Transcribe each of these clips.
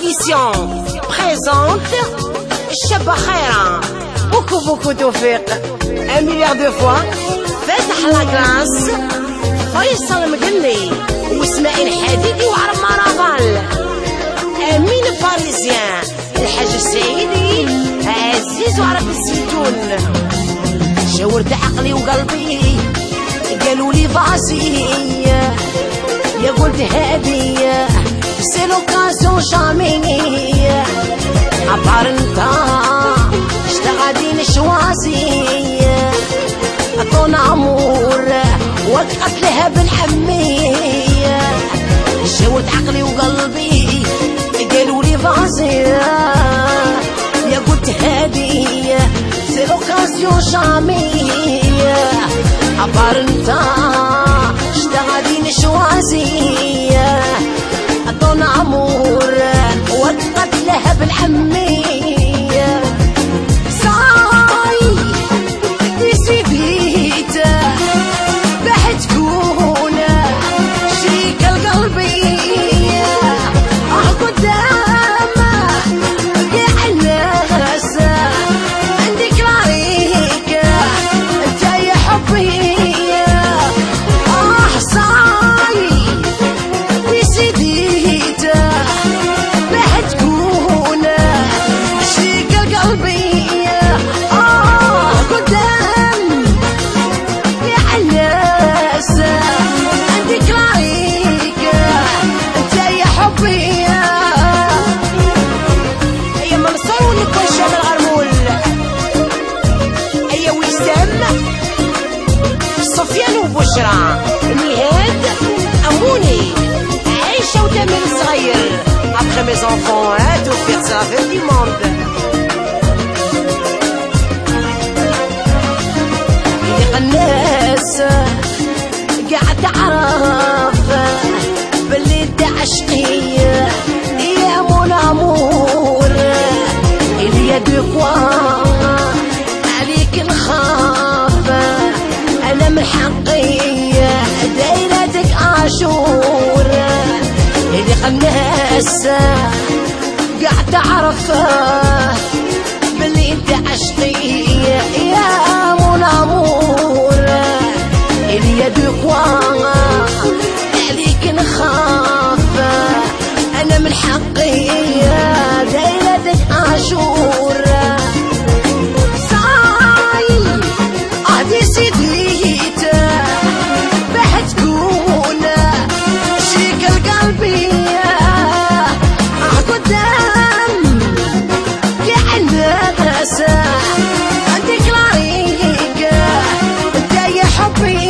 Édition présente Chaba Khaira. Beaucoup توفيق. 1 milliard de fois. فتح لا كلاس فيصل مقلي واسماعيل حديدي وعمار رافال. امين باريزيان الحاج السعيدي عزيز وعرف الزيتون. شاورت عقلي وقلبي قالوا لي فاسي يا قلت هادية سي لوكازيون جامي عبار انت شتا غادي نشوازي طون عمور وقت لها بالحمية. شاورت عقلي وقلبي قالوا لي فاسي يا قلت هادية سي لوكازيون جامي عبار انت شتا غادي نشوازي طون عمور وقت لها بالحمية. صاي يسيبيت بعد تكون شريك القلبي قدام كاع الناس عندك رأيك انت يا حبي. صاي يسيبيت بعد تكون شريك القلبي قدام كاع الناس عندك رأيك انت يا حبي. ايا منصور ونكون شام الغرمول. ايا وسام سفيان وبشرى نهاد اموني عايشة وتامر الصغير. Après mes enfants, tout faire ça avec du monde. يليق الناس قاعد تعرف باللي انت عشقية يا مون امور اللي دو عليك نخاف انا من حقية دايرتك عاشور. يليق الناس قاعد تعرف باللي انت عشقية يا مون امور اللي دو عليك نخاف انا من حقية دايرتك عاشور. صاي عادي سيديت بعد تكون شيك القلبي قدام كاع الناس عندك رأيك انت يا حبي.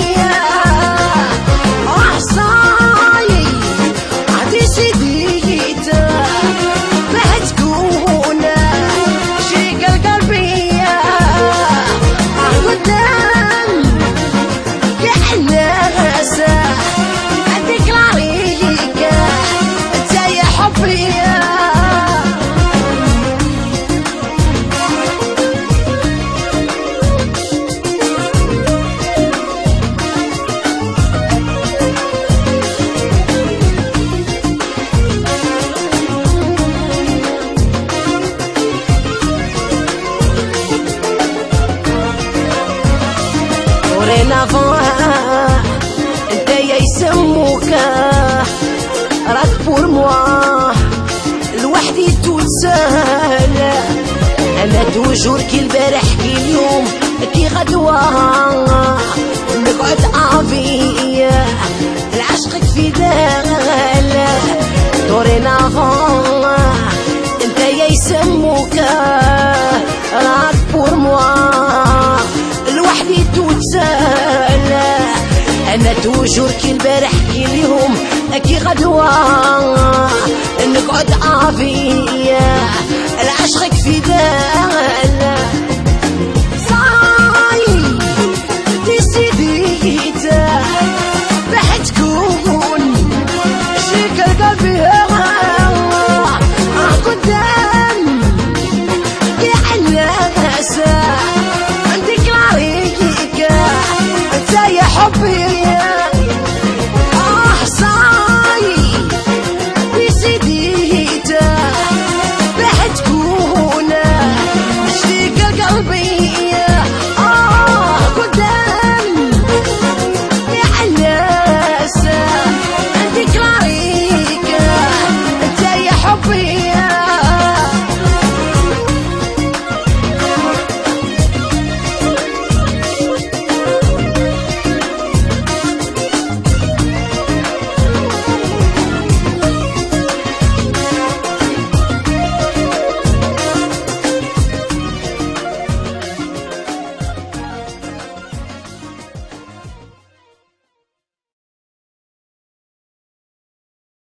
صاي عادي سيديت بعد تكون شيك القلبي قدام كاع الناس عندك رأيك انت يا حبي. دورينافون انت يا يسموك راك بور موا لوحدي توتسال. انا توجور كي البارح كي اليوم كي غدوة نقعد افي العشق في دال. دورينافون انت يا يسموك راك بور موا لوحدي توتسال. انا توجور كي البارح كي اليوم كي غدوة نقعد افي العشق في دال. صاي ديسيديت بعد تكون